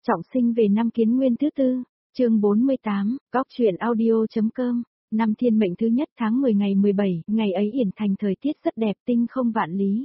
Trọng sinh về năm Kiến Nguyên thứ tư, chương 48, góc truyện audio.com, năm Thiên mệnh thứ nhất tháng 10 ngày 17, ngày ấy Yển Thành thời tiết rất đẹp tinh không vạn lý.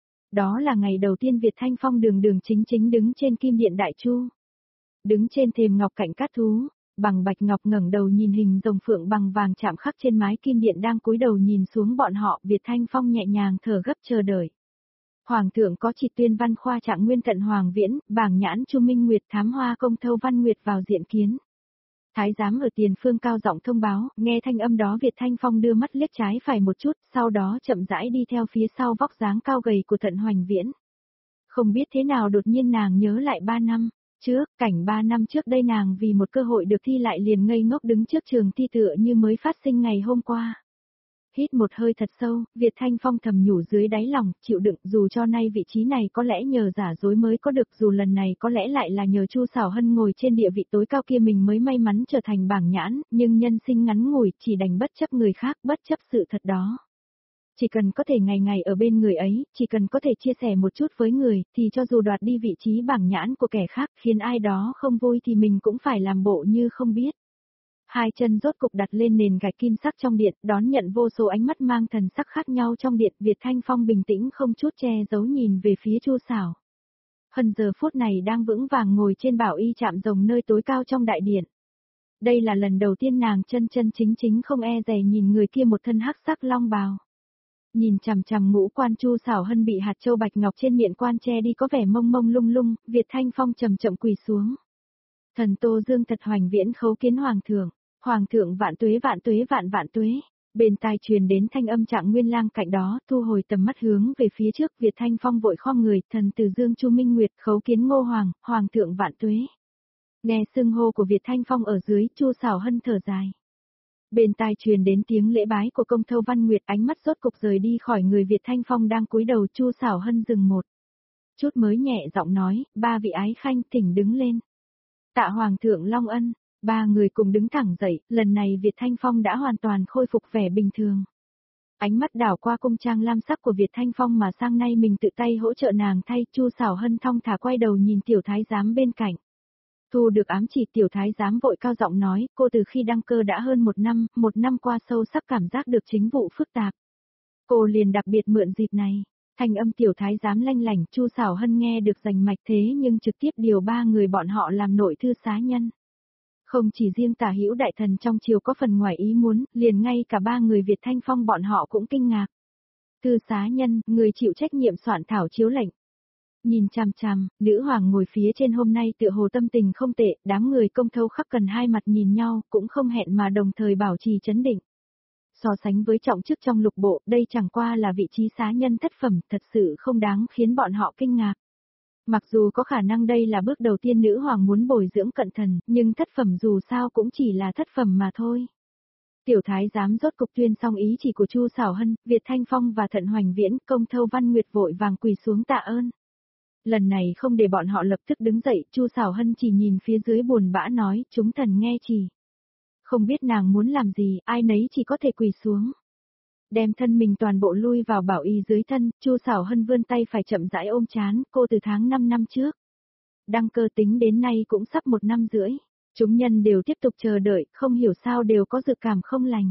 Đó là ngày đầu tiên Việt Thanh Phong đường đường chính chính đứng trên kim điện đại chu. Đứng trên thềm ngọc cạnh cát thú, Bằng Bạch Ngọc ngẩng đầu nhìn hình rồng phượng bằng vàng chạm khắc trên mái kim điện đang cúi đầu nhìn xuống bọn họ, Việt Thanh Phong nhẹ nhàng thở gấp chờ đợi. Hoàng thượng có chỉ tuyên văn khoa trạng nguyên tận Hoàng Viễn, bảng nhãn Chu Minh Nguyệt thám hoa công thâu văn nguyệt vào diện kiến. Thái giám ở tiền phương cao giọng thông báo, nghe thanh âm đó Việt Thanh Phong đưa mắt liếc trái phải một chút, sau đó chậm rãi đi theo phía sau vóc dáng cao gầy của Thận Hoành Viễn. Không biết thế nào đột nhiên nàng nhớ lại 3 năm trước, cảnh 3 năm trước đây nàng vì một cơ hội được thi lại liền ngây ngốc đứng trước trường thi tựa như mới phát sinh ngày hôm qua. Hít một hơi thật sâu, Việt Thanh Phong thầm nhủ dưới đáy lòng, chịu đựng, dù cho nay vị trí này có lẽ nhờ giả dối mới có được, dù lần này có lẽ lại là nhờ Chu Sảo Hân ngồi trên địa vị tối cao kia mình mới may mắn trở thành bảng nhãn, nhưng nhân sinh ngắn ngủi, chỉ đành bất chấp người khác, bất chấp sự thật đó. Chỉ cần có thể ngày ngày ở bên người ấy, chỉ cần có thể chia sẻ một chút với người, thì cho dù đoạt đi vị trí bảng nhãn của kẻ khác khiến ai đó không vui thì mình cũng phải làm bộ như không biết. Hai chân rốt cục đặt lên nền gạch kim sắc trong điện, đón nhận vô số ánh mắt mang thần sắc khác nhau trong điện, Việt Thanh Phong bình tĩnh không chút che giấu nhìn về phía Chu Sảo Hân giờ phút này đang vững vàng ngồi trên bảo y chạm rồng nơi tối cao trong đại điện. Đây là lần đầu tiên nàng chân chân chính chính không e dè nhìn người kia một thân hắc sắc long bào. Nhìn chằm chằm ngũ quan Chu Sảo Hân bị hạt châu bạch ngọc trên miệng quan che đi có vẻ mông mông lung lung, Việt Thanh Phong chậm chậm quỳ xuống. Thần Tô Dương Thật Hoành Viễn khấu kiến Hoàng thượng. Hoàng thượng vạn tuế vạn tuế vạn vạn tuế. Bên tai truyền đến thanh âm Trạng Nguyên Lang cạnh đó, thu hồi tầm mắt hướng về phía trước, Việt Thanh Phong vội khom người, thần Từ Dương Chu Minh Nguyệt khấu kiến Ngô Hoàng thượng vạn tuế. Nghe xưng hô của Việt Thanh Phong ở dưới, Chu Sảo Hân thở dài. Bên tai truyền đến tiếng lễ bái của công thâu Văn Nguyệt, ánh mắt rốt cục rời đi khỏi người Việt Thanh Phong đang cúi đầu, Chu Sảo Hân dừng một chút mới nhẹ giọng nói, ba vị ái khanh thỉnh đứng lên. Tạ Hoàng thượng Long Ân. Ba người cùng đứng thẳng dậy, lần này Việt Thanh Phong đã hoàn toàn khôi phục vẻ bình thường. Ánh mắt đảo qua cung trang lam sắc của Việt Thanh Phong mà sang nay mình tự tay hỗ trợ nàng thay, Chu Sảo Hân thong thả quay đầu nhìn tiểu thái giám bên cạnh. Thu được ám chỉ, tiểu thái giám vội cao giọng nói, cô từ khi đăng cơ đã hơn một năm qua sâu sắc cảm giác được chính vụ phức tạp. Cô liền đặc biệt mượn dịp này. Thanh âm tiểu thái giám lanh lảnh, Chu Sảo Hân nghe được rành mạch thế nhưng trực tiếp điều ba người bọn họ làm nội thư xá nhân. Không chỉ riêng Tả Hữu đại thần trong triều có phần ngoài ý muốn, liền ngay cả ba người Việt Thanh Phong bọn họ cũng kinh ngạc. Thư xá nhân, người chịu trách nhiệm soạn thảo chiếu lệnh. Nhìn chằm chằm, nữ hoàng ngồi phía trên hôm nay tựa hồ tâm tình không tệ, đám người công thâu khắc cần hai mặt nhìn nhau, cũng không hẹn mà đồng thời bảo trì trấn định. So sánh với trọng chức trong lục bộ, đây chẳng qua là vị trí xá nhân thất phẩm, thật sự không đáng khiến bọn họ kinh ngạc. Mặc dù có khả năng đây là bước đầu tiên nữ hoàng muốn bồi dưỡng cận thần, nhưng thất phẩm dù sao cũng chỉ là thất phẩm mà thôi. Tiểu thái giám rốt cục tuyên xong ý chỉ của Chu Sảo Hân, Việt Thanh Phong và Thận Hoành Viễn, công thâu Văn Nguyệt vội vàng quỳ xuống tạ ơn. Lần này không để bọn họ lập tức đứng dậy, Chu Sảo Hân chỉ nhìn phía dưới buồn bã nói, chúng thần nghe chỉ. Không biết nàng muốn làm gì, ai nấy chỉ có thể quỳ xuống. Đem thân mình toàn bộ lui vào bảo y dưới thân, Chu Sảo Hân vươn tay phải chậm rãi ôm trán, cô từ tháng 5 năm trước. Đăng cơ tính đến nay cũng sắp 1 năm rưỡi. Chúng nhân đều tiếp tục chờ đợi, không hiểu sao đều có dự cảm không lành.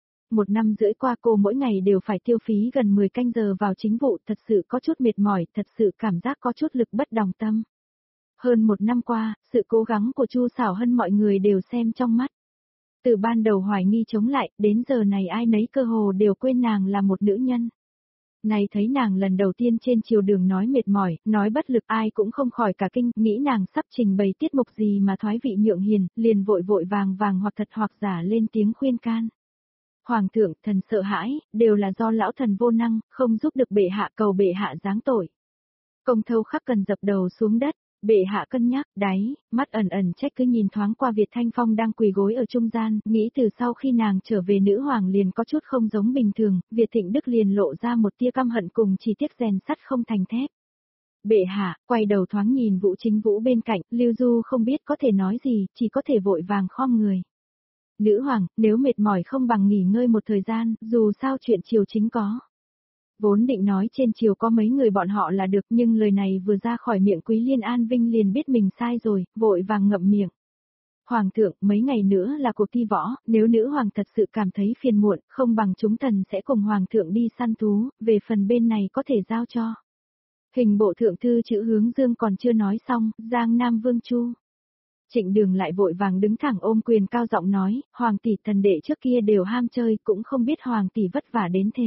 1 năm rưỡi qua cô mỗi ngày đều phải tiêu phí gần 10 canh giờ vào chính vụ, thật sự có chút mệt mỏi, thật sự cảm giác có chút lực bất tòng tâm. Hơn 1 năm qua, sự cố gắng của Chu Sảo Hân mọi người đều xem trong mắt. Từ ban đầu hoài nghi chống lại, đến giờ này ai nấy cơ hồ đều quên nàng là một nữ nhân. Này thấy nàng lần đầu tiên trên triều đường nói mệt mỏi, nói bất lực, ai cũng không khỏi cả kinh, nghĩ nàng sắp trình bày tiết mục gì mà thoái vị nhượng hiền, liền vội vội vàng vàng hoặc thật hoặc giả lên tiếng khuyên can. Hoàng thượng, thần sợ hãi, đều là do lão thần vô năng, không giúp được bệ hạ, cầu bệ hạ giáng tội. Công thâu khắc cần dập đầu xuống đất. Bệ hạ cân nhắc, đáy, mắt ẩn ẩn trách cứ nhìn thoáng qua Việt Thanh Phong đang quỳ gối ở trung gian, nghĩ từ sau khi nàng trở về nữ hoàng liền có chút không giống bình thường, Việt Thịnh Đức liền lộ ra một tia căm hận cùng chỉ tiếc rèn sắt không thành thép. Bệ hạ, quay đầu thoáng nhìn Vũ Chính Vũ bên cạnh, Lưu Du không biết có thể nói gì, chỉ có thể vội vàng khom người. Nữ hoàng, nếu mệt mỏi không bằng nghỉ ngơi một thời gian, dù sao chuyện triều chính có. Vốn định nói trên triều có mấy người bọn họ là được, nhưng lời này vừa ra khỏi miệng Quý Liên An Vinh liền biết mình sai rồi, vội vàng ngậm miệng. Hoàng thượng, mấy ngày nữa là cuộc thi võ, nếu nữ hoàng thật sự cảm thấy phiền muộn, không bằng chúng thần sẽ cùng hoàng thượng đi săn thú, về phần bên này có thể giao cho. Hình bộ thượng thư chữ Hướng Dương còn chưa nói xong, Giang Nam Vương Chu. Trịnh Đường lại vội vàng đứng thẳng ôm quyền cao giọng nói, hoàng tỷ thần đệ trước kia đều ham chơi, cũng không biết hoàng tỷ vất vả đến thế.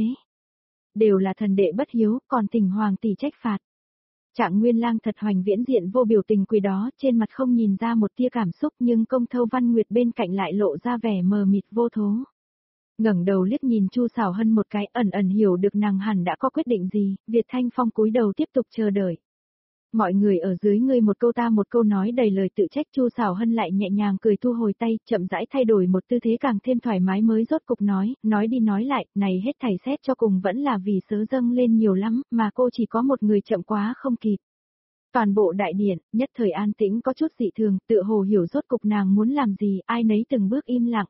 Đều là thần đệ bất hiếu, còn tình hoàng tỷ trách phạt. Trạng Nguyên Lang thật hoành viễn diện vô biểu tình quỳ đó, trên mặt không nhìn ra một tia cảm xúc, nhưng Công Thâu Văn Nguyệt bên cạnh lại lộ ra vẻ mờ mịt vô thố. Ngẩng đầu liếc nhìn Chu Sảo Hân một cái, ẩn ẩn hiểu được nàng hẳn đã có quyết định gì, Việt Thanh Phong cúi đầu tiếp tục chờ đợi. Mọi người ở dưới ngươi một câu ta một câu nói đầy lời tự trách, Chu Sảo Hân lại nhẹ nhàng cười thu hồi tay, chậm rãi thay đổi một tư thế càng thêm thoải mái mới rốt cục nói đi nói lại, này hết thảy xét cho cùng vẫn là vì sớ dâng lên nhiều lắm, mà cô chỉ có một người chậm quá không kịp. Toàn bộ đại điện, nhất thời an tĩnh có chút dị thường, tựa hồ hiểu rốt cục nàng muốn làm gì, ai nấy từng bước im lặng.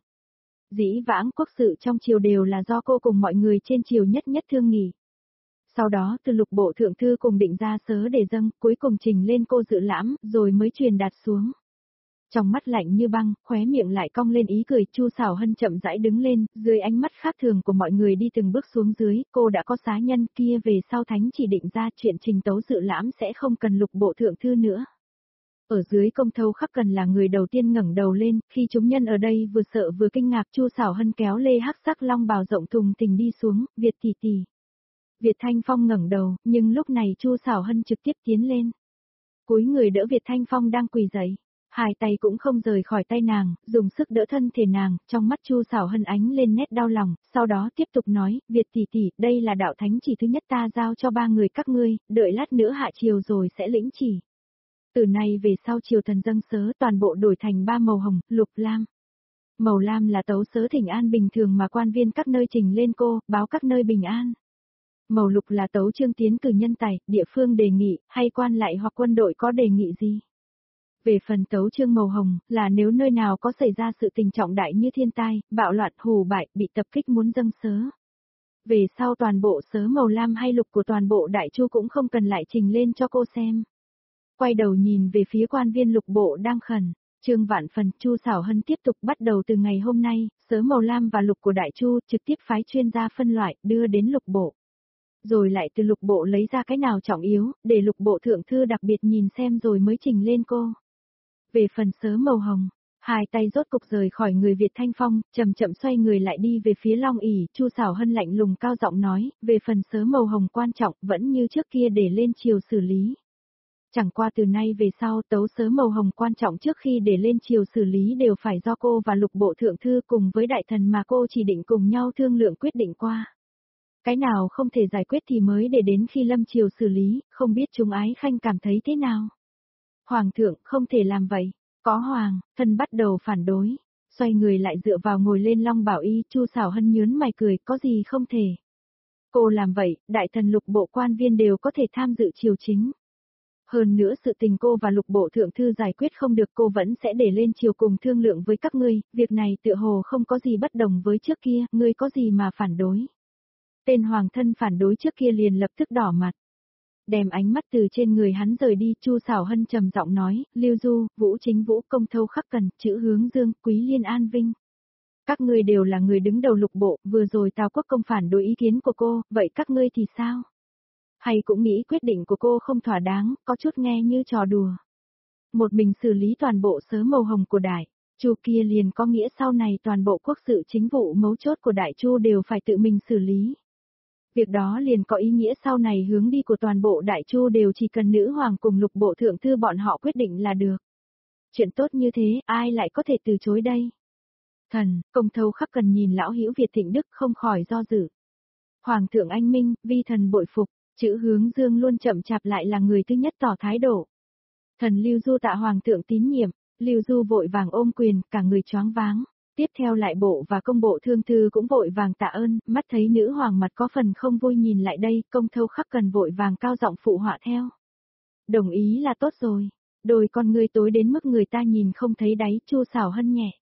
Dĩ vãng quốc sự trong triều đều là do cô cùng mọi người trên triều nhất nhất thương nghị. Sau đó từ lục bộ thượng thư cùng định ra sớ để dâng, cuối cùng trình lên cô dự lãm, rồi mới truyền đạt xuống. Trong mắt lạnh như băng, khóe miệng lại cong lên ý cười, Chu Sảo Hân chậm rãi đứng lên, dưới ánh mắt khác thường của mọi người đi từng bước xuống dưới, cô đã có xá nhân kia về sau thánh chỉ định ra chuyện trình tấu dự lãm sẽ không cần lục bộ thượng thư nữa. Ở dưới Công Thâu Khắc Cần là người đầu tiên ngẩng đầu lên, khi chúng nhân ở đây vừa sợ vừa kinh ngạc, Chu Sảo Hân kéo lê hắc sắc long bào rộng thùng thình đi xuống, Việt tỷ tỷ. Việt Thanh Phong ngẩng đầu, nhưng lúc này Chu Sảo Hân trực tiếp tiến lên. Cúi người đỡ Việt Thanh Phong đang quỳ dậy, hai tay cũng không rời khỏi tay nàng, dùng sức đỡ thân thể nàng, trong mắt Chu Sảo Hân ánh lên nét đau lòng, sau đó tiếp tục nói, Việt tỷ tỷ, đây là đạo thánh chỉ thứ nhất ta giao cho ba người các ngươi, đợi lát nữa hạ triều rồi sẽ lĩnh chỉ. Từ nay về sau triều thần dâng sớ toàn bộ đổi thành ba màu hồng, lục, lam. Màu lam là tấu sớ thỉnh an bình thường mà quan viên các nơi trình lên cô, báo các nơi bình an. Màu lục là tấu chương tiến cử nhân tài, địa phương đề nghị, hay quan lại hoặc quân đội có đề nghị gì. Về phần tấu chương màu hồng, là nếu nơi nào có xảy ra sự tình trọng đại như thiên tai, bạo loạn, hù bại, bị tập kích muốn dâng sớ. Về sau toàn bộ sớ màu lam hay lục của toàn bộ đại chu cũng không cần lại trình lên cho cô xem. Quay đầu nhìn về phía quan viên lục bộ đang khẩn, Trương Vạn Phần, Chu Sảo Hân tiếp tục bắt đầu từ ngày hôm nay, sớ màu lam và lục của đại chu trực tiếp phái chuyên gia phân loại, đưa đến lục bộ. Rồi lại từ lục bộ lấy ra cái nào trọng yếu, để lục bộ thượng thư đặc biệt nhìn xem rồi mới trình lên cô. Về phần sớ màu hồng, hai tay rốt cục rời khỏi người Việt Thanh Phong, chậm chậm xoay người lại đi về phía Long ỷ, Chu Sảo Hân lạnh lùng cao giọng nói, về phần sớ màu hồng quan trọng, vẫn như trước kia để lên triều xử lý. Chẳng qua từ nay về sau tấu sớ màu hồng quan trọng trước khi để lên triều xử lý đều phải do cô và lục bộ thượng thư cùng với đại thần mà cô chỉ định cùng nhau thương lượng quyết định qua. Cái nào không thể giải quyết thì mới để đến khi lâm triều xử lý, không biết chúng ái khanh cảm thấy thế nào. Hoàng thượng không thể làm vậy, có hoàng, thân bắt đầu phản đối, xoay người lại dựa vào ngồi lên long bảo y, Chu Sảo Hân nhớn mày cười, có gì không thể. Cô làm vậy, đại thần lục bộ quan viên đều có thể tham dự triều chính. Hơn nữa sự tình cô và lục bộ thượng thư giải quyết không được cô vẫn sẽ để lên triều cùng thương lượng với các ngươi, việc này tựa hồ không có gì bất đồng với trước kia, ngươi có gì mà phản đối. Tên hoàng thân phản đối trước kia liền lập tức đỏ mặt. Đem ánh mắt từ trên người hắn rời đi, Chu Sảo Hân trầm giọng nói, Lưu Du, Vũ Chính Vũ, Công Thâu Khắc Cần, chữ Hướng Dương, Quý Liên An Vinh. Các ngươi đều là người đứng đầu lục bộ, vừa rồi Tào Quốc Công phản đối ý kiến của cô, vậy các ngươi thì sao? Hay cũng nghĩ quyết định của cô không thỏa đáng, có chút nghe như trò đùa. Một mình xử lý toàn bộ sớ màu hồng của đại Chu kia liền có nghĩa sau này toàn bộ quốc sự chính vụ mấu chốt của đại Chu đều phải tự mình xử lý. Việc đó liền có ý nghĩa sau này hướng đi của toàn bộ đại Chu đều chỉ cần nữ hoàng cùng lục bộ thượng thư bọn họ quyết định là được. Chuyện tốt như thế, ai lại có thể từ chối đây? Thần, Công Thâu Khắc Cần nhìn lão hữu Việt Thịnh Đức không khỏi do dự. Hoàng thượng anh minh, vi thần bội phục, chữ Hướng Dương luôn chậm chạp lại là người thứ nhất tỏ thái độ. Thần Lưu Du tạ hoàng thượng tín nhiệm, Lưu Du vội vàng ôm quyền, cả người choáng váng. Tiếp theo lại bộ và công bộ thương thư cũng vội vàng tạ ơn, mắt thấy nữ hoàng mặt có phần không vui nhìn lại đây, Công Thâu Khắc Cần vội vàng cao giọng phụ họa theo. Đồng ý là tốt rồi, đôi con ngươi tối đến mức người ta nhìn không thấy đáy, Chu Sảo Hân nhẹ.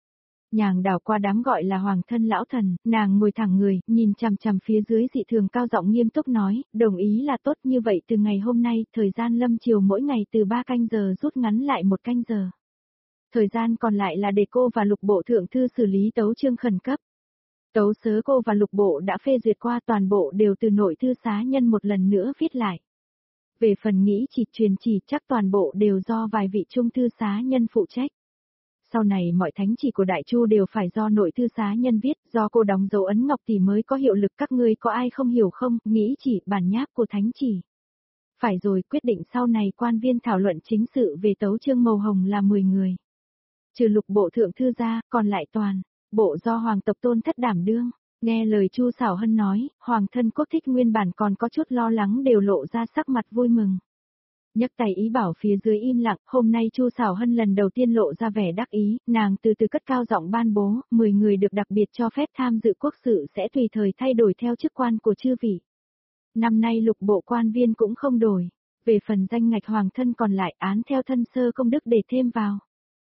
Nhàng đảo qua đám gọi là hoàng thân lão thần, nàng ngồi thẳng người, nhìn chằm chằm phía dưới dị thường cao giọng nghiêm túc nói, đồng ý là tốt như vậy từ ngày hôm nay, thời gian lâm chiều mỗi ngày từ 3 canh giờ rút ngắn lại 1 canh giờ. Thời gian còn lại là để cô và lục bộ thượng thư xử lý tấu chương khẩn cấp. Tấu sớ cô và lục bộ đã phê duyệt qua toàn bộ đều từ nội thư xá nhân một lần nữa viết lại. Về phần nghĩ chỉ truyền chỉ chắc toàn bộ đều do vài vị trung thư xá nhân phụ trách. Sau này mọi thánh chỉ của Đại Chu đều phải do nội thư xá nhân viết, do cô đóng dấu ấn ngọc thì mới có hiệu lực, các ngươi có ai không hiểu không, nghĩ chỉ bản nháp của thánh chỉ. Phải rồi, quyết định sau này quan viên thảo luận chính sự về tấu chương màu hồng là 10 người. Trừ lục bộ thượng thư ra, còn lại toàn, bộ do hoàng tộc Tôn Thất đảm đương. Nghe lời Chu Sảo Hân nói, hoàng thân quốc thích nguyên bản còn có chút lo lắng đều lộ ra sắc mặt vui mừng. Nhấc tay ý bảo phía dưới im lặng, hôm nay Chu Sảo Hân lần đầu tiên lộ ra vẻ đắc ý, nàng từ từ cất cao giọng ban bố, 10 người được đặc biệt cho phép tham dự quốc sự sẽ tùy thời thay đổi theo chức quan của chư vị. Năm nay lục bộ quan viên cũng không đổi, về phần danh ngạch hoàng thân còn lại án theo thân sơ công đức để thêm vào.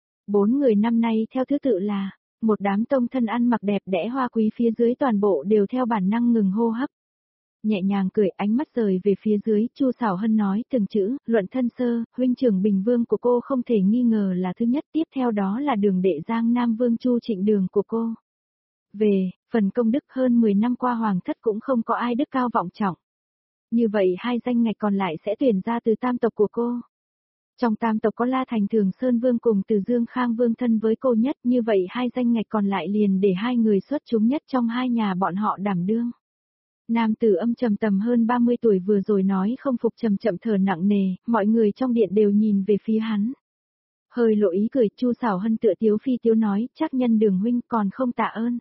4 người năm nay theo thứ tự là, một đám tông thân ăn mặc đẹp đẽ hoa quý phía dưới toàn bộ đều theo bản năng ngừng hô hấp. Nhẹ nhàng cười, ánh mắt rời về phía dưới, Chu Sảo Hân nói từng chữ, luận thân sơ, huynh trưởng Bình Vương của cô không thể nghi ngờ là thứ nhất, tiếp theo đó là đường đệ Giang Nam Vương Chu Trịnh Đường của cô. Về, phần công đức hơn 10 năm qua hoàng thất cũng không có ai đức cao vọng trọng. Như vậy 2 danh ngạch còn lại sẽ tuyển ra từ tam tộc của cô. Trong tam tộc có La Thành Thường Sơn Vương cùng Từ Dương Khang Vương thân với cô nhất, như vậy 2 danh ngạch còn lại liền để 2 người xuất chúng nhất trong 2 nhà bọn họ đảm đương. Nam tử âm trầm tầm hơn 30 tuổi vừa rồi nói không phục chậm chậm thở nặng nề, mọi người trong điện đều nhìn về phía hắn. Hơi lộ ý cười, Chu Sảo Hân tựa tiếu phi tiếu nói, chắc nhân Đường huynh còn không tạ ơn.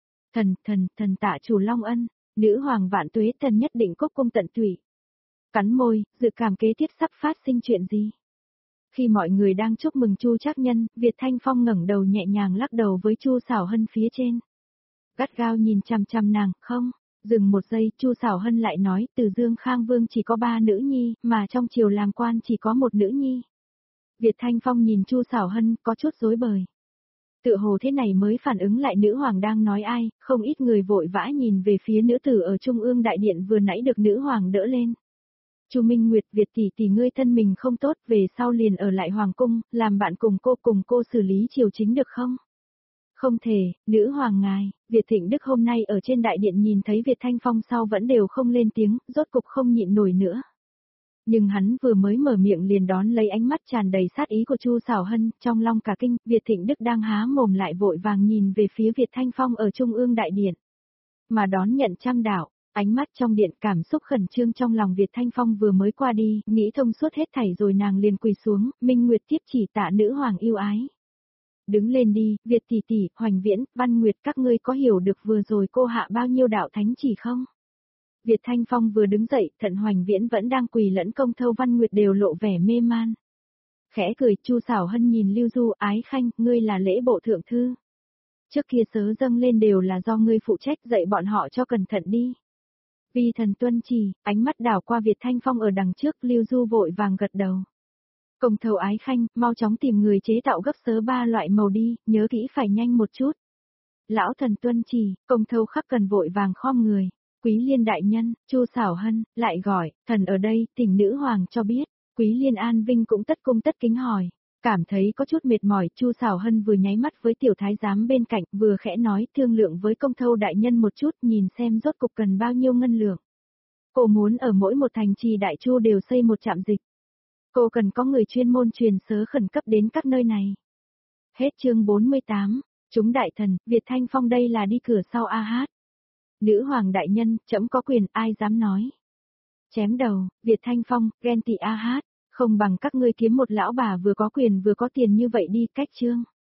Thần tạ chủ long ân, nữ hoàng vạn tuế thần nhất định cốc cung tận tụy. Cắn môi, dự cảm kế tiếp sắp phát sinh chuyện gì. Khi mọi người đang chúc mừng Chu Trác Nhân, Việt Thanh Phong ngẩng đầu nhẹ nhàng lắc đầu với Chu Sảo Hân phía trên. Gắt gao nhìn chằm chằm nàng, không. Dừng một giây, Chu Sảo Hân lại nói, Từ Dương Khang Vương chỉ có 3 nữ nhi, mà trong triều làm quan chỉ có 1 nữ nhi. Việt Thanh Phong nhìn Chu Sảo Hân, có chút rối bời. Tựa hồ thế này mới phản ứng lại nữ hoàng đang nói ai, không ít người vội vã nhìn về phía nữ tử ở trung ương đại điện vừa nãy được nữ hoàng đỡ lên. Chu Minh Nguyệt, Việt tỷ ngươi thân mình không tốt, về sau liền ở lại hoàng cung, làm bạn cùng cô xử lý triều chính được không? Không thể, nữ hoàng ngài, Việt Thịnh Đức hôm nay ở trên đại điện nhìn thấy Việt Thanh Phong sau vẫn đều không lên tiếng, rốt cục không nhịn nổi nữa. Nhưng hắn vừa mới mở miệng liền đón lấy ánh mắt tràn đầy sát ý của Chu Sảo Hân, trong lòng cả kinh, Việt Thịnh Đức đang há mồm lại vội vàng nhìn về phía Việt Thanh Phong ở trung ương đại điện. Mà đón nhận trăm đạo, ánh mắt trong điện cảm xúc khẩn trương trong lòng Việt Thanh Phong vừa mới qua đi, nghĩ thông suốt hết thảy rồi nàng liền quỳ xuống, Minh Nguyệt tiếp chỉ tạ nữ hoàng yêu ái. Đứng lên đi, Việt tỷ, Hoành Viễn, Văn Nguyệt các ngươi có hiểu được vừa rồi cô hạ bao nhiêu đạo thánh chỉ không? Việt Thanh Phong vừa đứng dậy, Thận Hoành Viễn vẫn đang quỳ lẫn Công Thâu Văn Nguyệt đều lộ vẻ mê man. Khẽ cười, Chu Sảo Hân nhìn Lưu Du, Ái Khanh, ngươi là lễ bộ thượng thư. Trước kia sớ dâng lên đều là do ngươi phụ trách, dạy bọn họ cho cẩn thận đi. Vi thần tuân chỉ, ánh mắt đảo qua Việt Thanh Phong ở đằng trước, Lưu Du vội vàng gật đầu. Công Thâu Ái Khanh, mau chóng tìm người chế tạo gấp sớ 3 loại màu đi, nhớ kỹ phải nhanh một chút. Lão thần tuân chỉ, Công Thâu khắc cần vội vàng khom người. Quý Liên đại nhân, Chu Sảo Hân, lại gọi, thần ở đây, thỉnh nữ hoàng cho biết. Quý Liên An Vinh cũng tất cung tất kính hỏi. Cảm thấy có chút mệt mỏi, Chu Sảo Hân vừa nháy mắt với tiểu thái giám bên cạnh, vừa khẽ nói thương lượng với Công Thâu đại nhân một chút, nhìn xem rốt cục cần bao nhiêu ngân lượng. Cô muốn ở mỗi một thành trì Đại Chu đều xây một trạm dịch. Cô cần có người chuyên môn truyền sớ khẩn cấp đến các nơi này. Hết chương 48, chúng đại thần, Việt Thanh Phong đây là đi cửa sau a hát. Nữ hoàng đại nhân, trẫm có quyền, ai dám nói. Chém đầu, Việt Thanh Phong, ghen tị a hát, không bằng các ngươi kiếm một lão bà vừa có quyền vừa có tiền như vậy đi, cách chương.